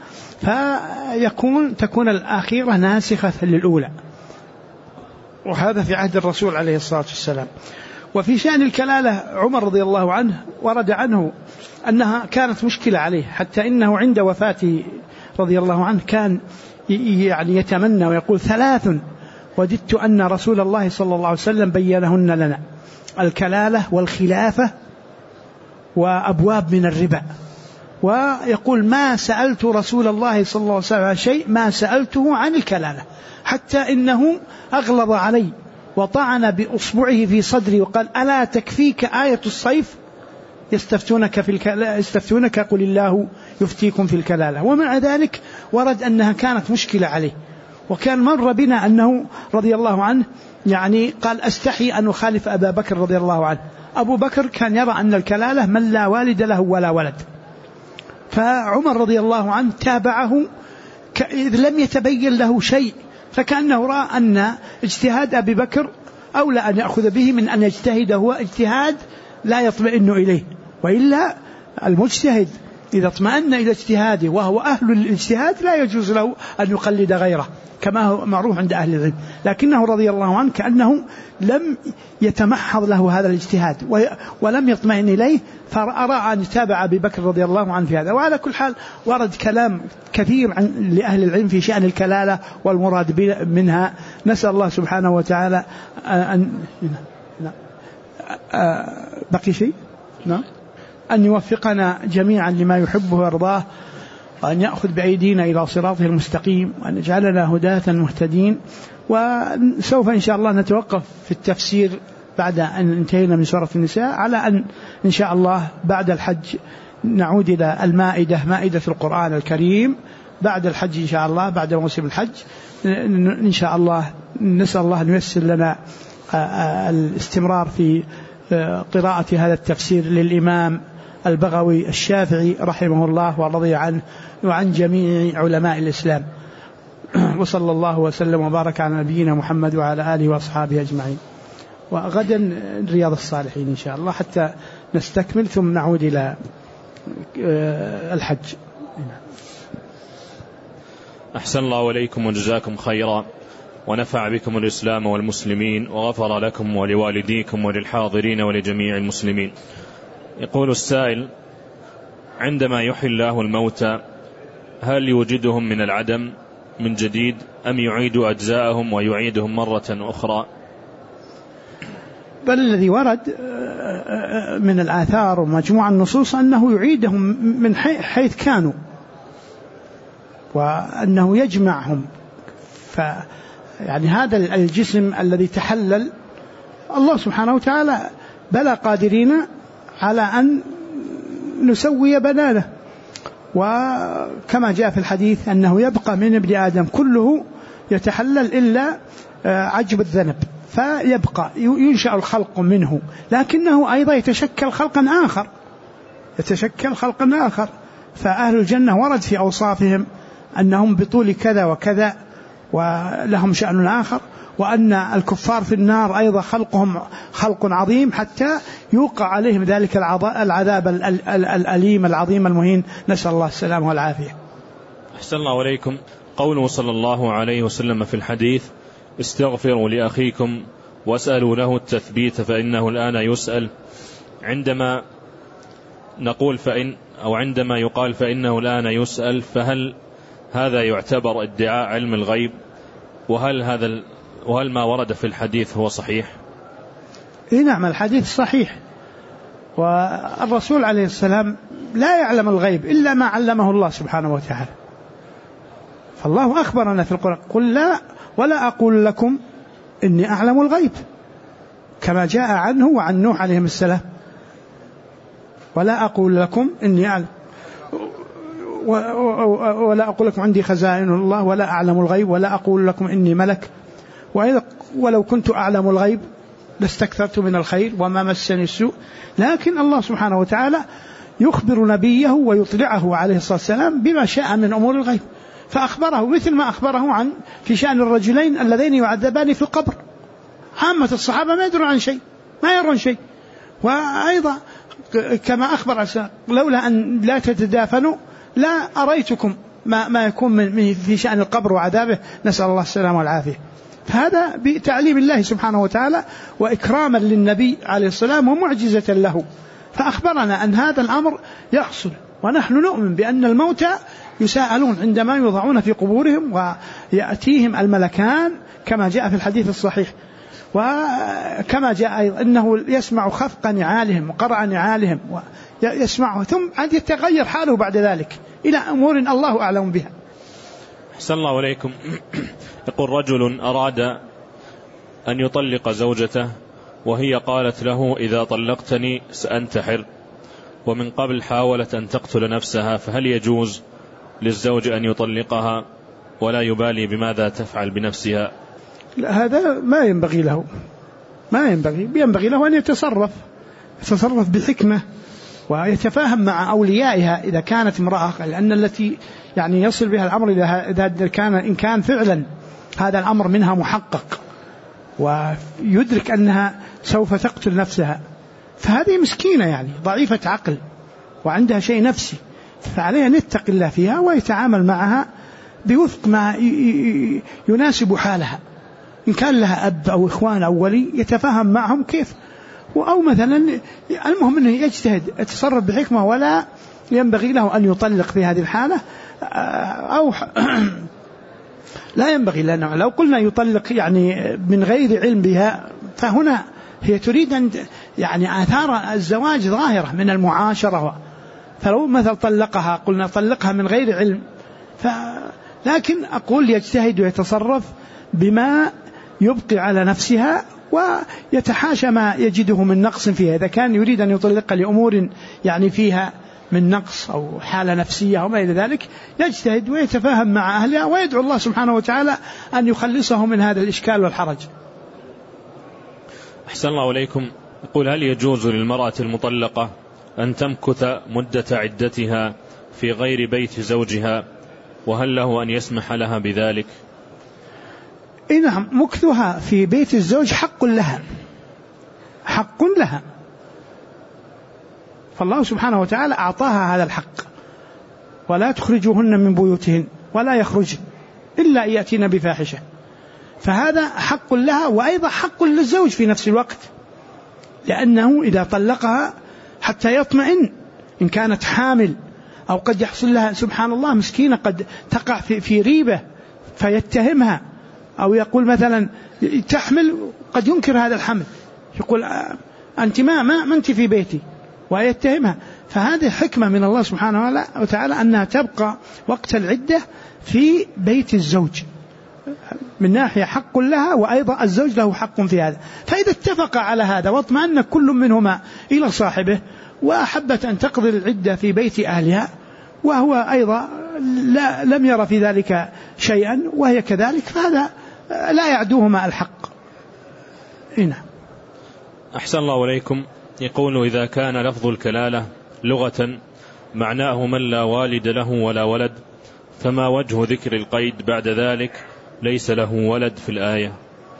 تكون الأخيرة ناسخة للأولى، وهذا في عهد الرسول عليه الصلاة والسلام. وفي شأن الكلالة عمر رضي الله عنه ورد عنه أنها كانت مشكلة عليه، حتى إنه عند وفاته رضي الله عنه كان يعني يتمنى ويقول: 3 وددت أن رسول الله صلى الله عليه وسلم بينهن لنا: الكلالة والخلافة وأبواب من الربا. ويقول: ما سألت رسول الله صلى الله عليه وسلم شيء ما سألته عن الكلالة، حتى إنه أغلظ علي وطعن بأصبعه في صدري وقال: ألا تكفيك آية الصيف؟ يستفتونك قل الله يفتيكم في الكلالة. ومع ذلك ورد أنها كانت مشكلة عليه، وكان مر بنا أنه رضي الله عنه يعني قال: أستحي أن أخالف أبا بكر رضي الله عنه. أبو بكر كان يرى أن الكلالة من لا والد له ولا ولد، فعمر رضي الله عنه تابعه إذ لم يتبين له شيء، فكأنه رأى أن اجتهاد أبي بكر أولى أن يأخذ به من أن يجتهد هو اجتهاد لا يطمئن إليه. وإلا المجتهد إذا اطمأن إلى اجتهاده وهو أهل الاجتهاد لا يجوز له أن يقلد غيره كما هو معروف عند أهل العلم، لكنه رضي الله عنه كأنه لم يتمحض له هذا الاجتهاد ولم يطمئن إليه، فأرى أن يتابع أبي بكر رضي الله عنه في هذا. وعلى كل حال ورد كلام كثير لأهل العلم في شأن الكلالة والمراد منها. نسأل الله سبحانه وتعالى بقي شيء؟ نعم، أن يوفقنا جميعا لما يحبه ويرضاه، وأن يأخذ بأيدينا إلى صراطه المستقيم، وأن يجعلنا هداة مهتدين. وسوف إن شاء الله نتوقف في التفسير بعد أن انتهينا من سورة النساء، على أن إن شاء الله بعد الحج نعود إلى المائدة، مائدة القرآن الكريم بعد الحج إن شاء الله، بعد موسم الحج إن شاء الله. نسأل الله أن ييسر لنا الاستمرار في قراءة هذا التفسير للإمام البغوي الشافعي رحمه الله ورضي عنه وعن جميع علماء الإسلام. وصلى الله وسلم وبارك على نبينا محمد وعلى آله وأصحابه أجمعين. وغدا رياض الصالحين إن شاء الله حتى نستكمل، ثم نعود إلى الحج. أحسن الله عليكم وجزاكم خيرا، ونفع بكم الإسلام والمسلمين، وغفر لكم ولوالديكم وللحاضرين ولجميع المسلمين. يقول السائل: عندما يحيي الله الموتى هل يوجدهم من العدم من جديد أم يعيد أجزاءهم ويعيدهم مرة أخرى؟ بل الذي ورد من الآثار ومجموعة النصوص أنه يعيدهم من حيث كانوا، وأنه يجمعهم. يعني هذا الجسم الذي تحلل الله سبحانه وتعالى بلى قادرين على أن نسوي بنانه. وكما جاء في الحديث أنه يبقى من ابن آدم كله يتحلل إلا عجب الذنب، فيبقى ينشأ الخلق منه، لكنه أيضا يتشكل خلقا آخر. فأهل الجنة ورد في أوصافهم أنهم بطول كذا وكذا ولهم شأن آخر، وأن الكفار في النار أيضا خلقهم خلق عظيم حتى يوقع عليهم ذلك العذاب الأليم العظيم المهين، نسأل الله السلامة والعافية. أحسن الله عليكم. قوله صلى الله عليه وسلم في الحديث: استغفروا لأخيكم واسألوا له التثبيت فإنه الآن يسأل، عندما نقول عندما يقال فإنه الآن يسأل، فهل هذا يعتبر ادعاء علم الغيب؟ وهل ما ورد في الحديث هو صحيح؟ نعم، الحديث صحيح، والرسول عليه السلام لا يعلم الغيب إلا ما علمه الله سبحانه وتعالى. فالله أخبرنا في القرآن: قل لا ولا أقول لكم إني أعلم الغيب، كما جاء عنه وعن نوح عليه السلام: ولا أقول لكم إني أعلم، ولا أقول لكم عندي خزائن الله، ولا أعلم الغيب، ولا أقول لكم إني ملك، ولو كنت أعلم الغيب لاستكثرت من الخير وما مسني السوء. لكن الله سبحانه وتعالى يخبر نبيه ويطلعه عليه الصلاة والسلام بما شاء من أمور الغيب، فأخبره مثل ما أخبره في شأن الرجلين اللذين يعذبان في القبر. عامة الصحابة ما يدرون عن شيء، ما يرون شيء. وأيضا كما أخبر لولا أن لا تتدافنوا لا أريتكم ما يكون في شأن القبر وعذابه، نسأل الله السلامة والعافية. فهذا بتعليم الله سبحانه وتعالى وإكراما للنبي عليه السلام ومعجزة له، فأخبرنا أن هذا الأمر يحصل. ونحن نؤمن بأن الموتى يساءلون عندما يوضعون في قبورهم ويأتيهم الملكان كما جاء في الحديث الصحيح. وكما جاء أيضا أنه يسمع خفق نعالهم وقرع نعالهم ويسمعه، ثم عاد يتغير حاله بعد ذلك إلى أمور الله أعلم بها. أحسن الله عليكم. يقول: رجل أراد أن يطلق زوجته وهي قالت له: إذا طلقتني سأنتحر، ومن قبل حاولت أن تقتل نفسها، فهل يجوز للزوج أن يطلقها ولا يبالي بماذا تفعل بنفسها؟ لا، هذا ما ينبغي له، ينبغي له أن يتصرف بحكمة ويتفاهم مع أوليائها إذا كانت امرأة، لأن التي يعني يصل بها الأمر إن كان فعلا هذا الأمر منها محقق ويدرك أنها سوف تقتل نفسها، فهذه مسكينة يعني ضعيفة عقل وعندها شيء نفسي، فعليها أن يتقي الله فيها ويتعامل معها بوفق ما يناسب حالها. إن كان لها أب أو إخوان أو ولي يتفاهم معهم كيف، أو مثلا المهم أنه يجتهد يتصرف بحكمة، ولا ينبغي له أن يطلق في هذه الحالة، أو لا ينبغي، لأنه لو قلنا يطلق يعني من غير علم بها، فهنا هي تريد أن يعني آثار الزواج ظاهرة من المعاشرة، فلو مثل طلقها قلنا طلقها من غير علم، لكن أقول يجتهد ويتصرف بما يبقي على نفسها ويتحاشى ما يجده من نقص فيها. إذا كان يريد أن يطلق لأمور يعني فيها من نقص أو حالة نفسية أو ما إلى ذلك، يجتهد ويتفاهم مع أهلها ويدعو الله سبحانه وتعالى أن يخلصه من هذا الإشكال والحرج. أحسن الله عليكم. يقول: هل يجوز للمرأة المطلقة أن تمكث مدة عدتها في غير بيت زوجها، وهل له أن يسمح لها بذلك؟ نعم، مكثها في بيت الزوج حق لها، فالله سبحانه وتعالى أعطاها هذا الحق: ولا تخرجوهن من بيوتهن ولا يخرجن إلا أن يأتين بفاحشة. فهذا حق لها، وأيضا حق للزوج في نفس الوقت، لأنه إذا طلقها حتى يطمئن إن كانت حامل، أو قد يحصل لها سبحان الله مسكينة قد تقع في ريبة فيتهمها، أو يقول مثلا تحمل قد ينكر هذا الحمل، يقول أنت ما أنت في بيتي ويتهمها. فهذه حكمة من الله سبحانه وتعالى أنها تبقى وقت العدة في بيت الزوج، من ناحية حق لها، وأيضا الزوج له حق في هذا. فإذا اتفق على هذا واطمأن كل منهما إلى صاحبه وأحبت أن تقضي العدة في بيت أهلها وهو أيضا لم يرى في ذلك شيئا وهي كذلك، فهذا لا يعدوهما الحق. هنا أحسن الله إليكم. يقول: إذا كان لفظ الكلالة لغة معناه من لا والد له ولا ولد، فما وجه ذكر القيد بعد ذلك ليس له ولد في الآية؟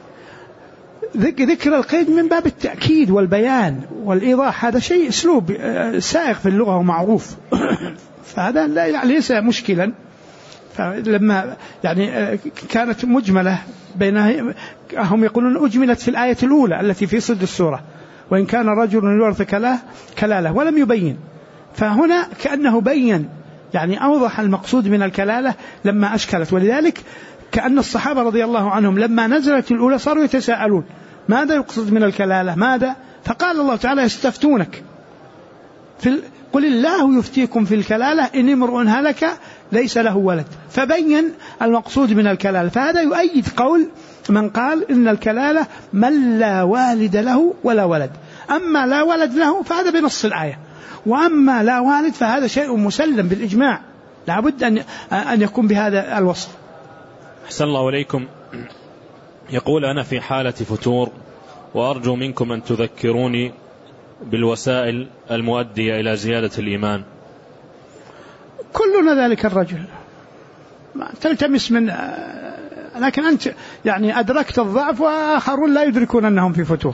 ذكر القيد من باب التأكيد والبيان والإيضاح، هذا شيء أسلوب سائغ في اللغة ومعروف فهذا ليس مشكلا. فلما يعني كانت مجملة بينها، هم يقولون أجملت في الآية الأولى التي في صدر السورة، وإن كان رجل يورث كلالة، ولم يبين. فهنا كأنه بين، يعني أوضح المقصود من الكلالة لما أشكلت. ولذلك كأن الصحابة رضي الله عنهم لما نزلت الأولى صاروا يتساءلون ماذا يقصد من الكلالة، ماذا؟ فقال الله تعالى: يستفتونك قل الله يفتيكم في الكلالة إن امرؤ هلك ليس له ولد، فبين المقصود من الكلالة. فهذا يؤيد قول من قال إن الكلالة من لا والد له ولا ولد. أما لا ولد له فهذا بنص الآية، وأما لا والد فهذا شيء مسلم بالإجماع، لابد أن يكون بهذا الوصف. أحسن الله إليكم. يقول: أنا في حالة فتور وأرجو منكم أن تذكروني بالوسائل المؤدية إلى زيادة الإيمان. كلنا ذلك الرجل تلتمس من، لكن أنت يعني أدركت الضعف وآخرون لا يدركون أنهم في فتور،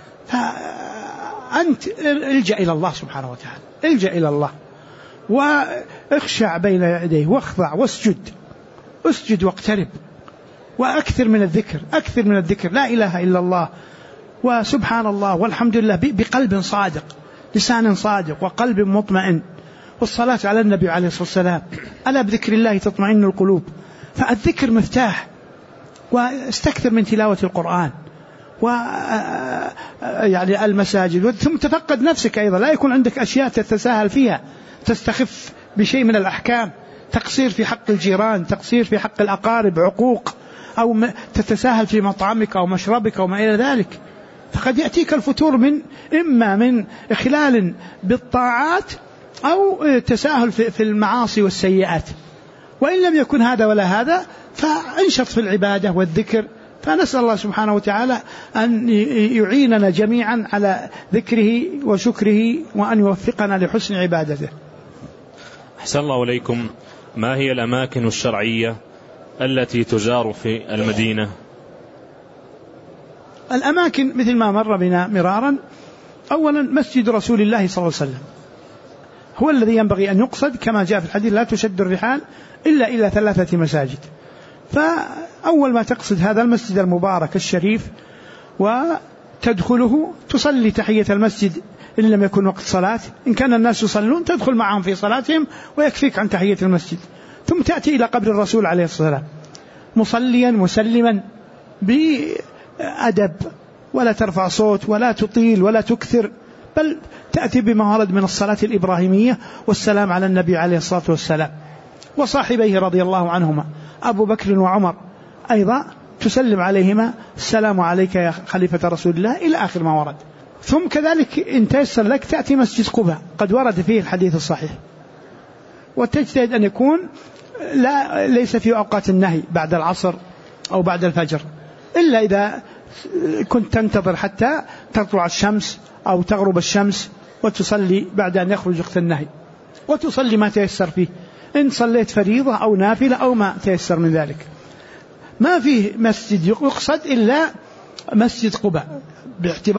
فأنت الجأ إلى الله سبحانه وتعالى، الجأ إلى الله واخشع بين يديه واخضع اسجد واقترب، وأكثر من الذكر، لا إله إلا الله وسبحان الله والحمد لله بقلب صادق، لسان صادق وقلب مطمئن، والصلاة على النبي عليه الصلاة والسلام. ألا بذكر الله تطمئن القلوب. فالذكر مفتاح، واستكثر من تلاوة القرآن يعني المساجد. ثم تفقد نفسك أيضا، لا يكون عندك أشياء تتساهل فيها، تستخف بشيء من الأحكام، تقصير في حق الجيران، تقصير في حق الأقارب، عقوق، أو تتساهل في مطعمك أو مشربك وما إلى ذلك. فقد يأتيك الفتور إما من إخلال بالطاعات أو تساهل في المعاصي والسيئات. وإن لم يكن هذا ولا هذا فانشط في العبادة والذكر. فنسأل الله سبحانه وتعالى أن يعيننا جميعا على ذكره وشكره، وأن يوفقنا لحسن عبادته. أحسن الله إليكم. ما هي الأماكن الشرعية التي تزار في المدينة؟ الأماكن مثل ما مر بنا مرارا، أولا مسجد رسول الله صلى الله عليه وسلم هو الذي ينبغي أن يقصد، كما جاء في الحديث: لا تشد الرحال إلا إلى 3 مساجد. فأول ما تقصد هذا المسجد المبارك الشريف وتدخله، تصلي تحية المسجد إن لم يكن وقت صلاة، إن كان الناس يصلون تدخل معهم في صلاتهم ويكفيك عن تحية المسجد. ثم تأتي إلى قبر الرسول عليه الصلاة والسلام مصليا مسلما بأدب، ولا ترفع صوت ولا تطيل ولا تكثر، بل تأتي بما ورد من الصلاة الإبراهيمية والسلام على النبي عليه الصلاة والسلام وصاحبيه رضي الله عنهما أبو بكر وعمر، أيضا تسلم عليهما: السلام عليك يا خليفة رسول الله، إلى آخر ما ورد. ثم كذلك إن تيسر لك تأتي مسجد قباء، قد ورد فيه الحديث الصحيح، وتجتهد أن يكون ليس في أوقات النهي بعد العصر أو بعد الفجر، إلا إذا كنت تنتظر حتى تطلع الشمس أو تغرب الشمس وتصلي بعد أن يخرج وقت النهي، وتصلي ما تيسر فيه، إن صليت فريضة أو نافلة أو ما تيسر من ذلك. ما فيه مسجد يقصد إلا مسجد قباء،